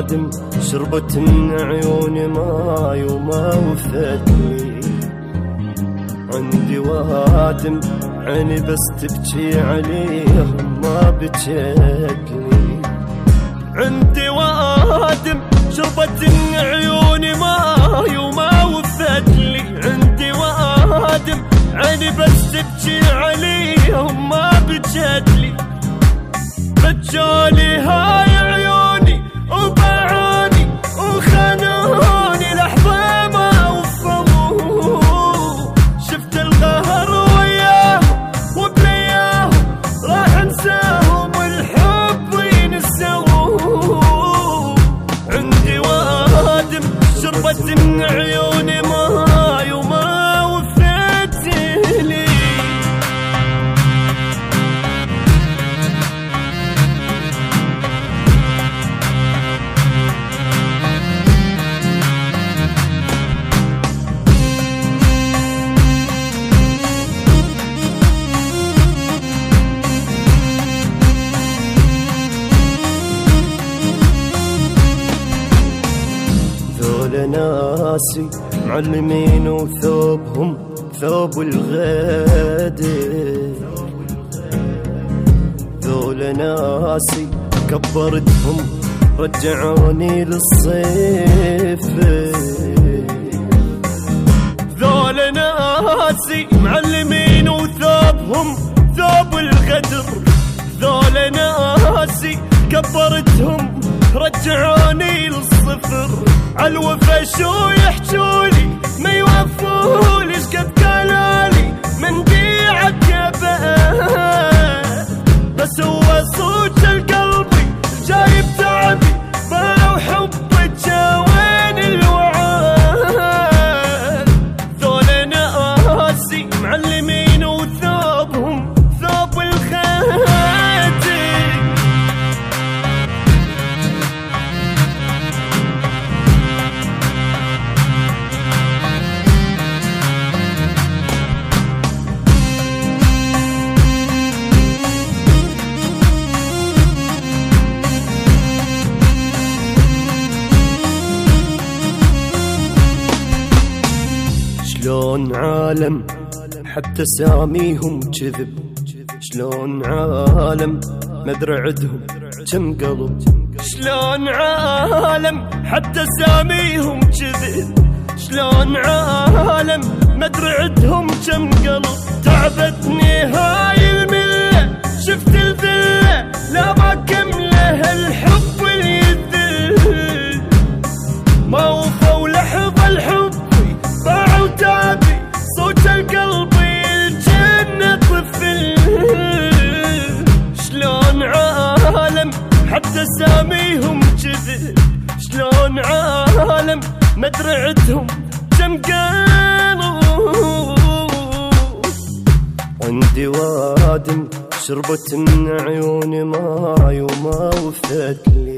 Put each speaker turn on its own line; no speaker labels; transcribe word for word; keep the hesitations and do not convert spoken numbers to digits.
وادم شربت من عيوني ماي وما وفت لي. عندي وادم عيني بس تبكي عليهم ما بكت لي. عندي وادم شربت من عيوني ماي وما وفت لي. عندي وادم عيني بس تبكي عليهم ما بكت لي. بجالي هاي عيوني وباعوني وخانوني لحظة ما وفوا. شفت القهر وياهم وبلياهم راح انساهم والحب ينسوه. عندي وادم شربت من عيوني ماي وما وفت لي. ناسي معلمين وثوبهم ثوب الغدر. ذول ناسي كبرتهم رجعوني للصيف. ذول ناسي معلمين وثوبهم ثوب الغدر. ذول ناسي كبرتهم رجعوني للصفر. عالوفا شو يحجولي ما يوفولي شقد قالولي من بيعك يا بقى. بس هو صوت القلبي جايب تعبي باعوا حبك جاوين الوعاد. ذول ناسي معلمين وثوبهم ثوب الخاتم. شلون عالم حتى ساميهم كذب. شلون عالم مدري عدهم كم قلب. شلون عالم حتى ساميهم كذب. شلون عالم مدري عدهم كم قلب. تعبتني هاي الملة شفت الذلة لا ما كمله الحب واليذل. ما وفوا لحظة الحب باعوا تابي صوت القلب الجنة طفل. شلون عالم حتى ساميهم كذب. شلون عالم مدري عدهم كم قالوا. عندي وادم شربت من عيوني ماي وما وفت لي.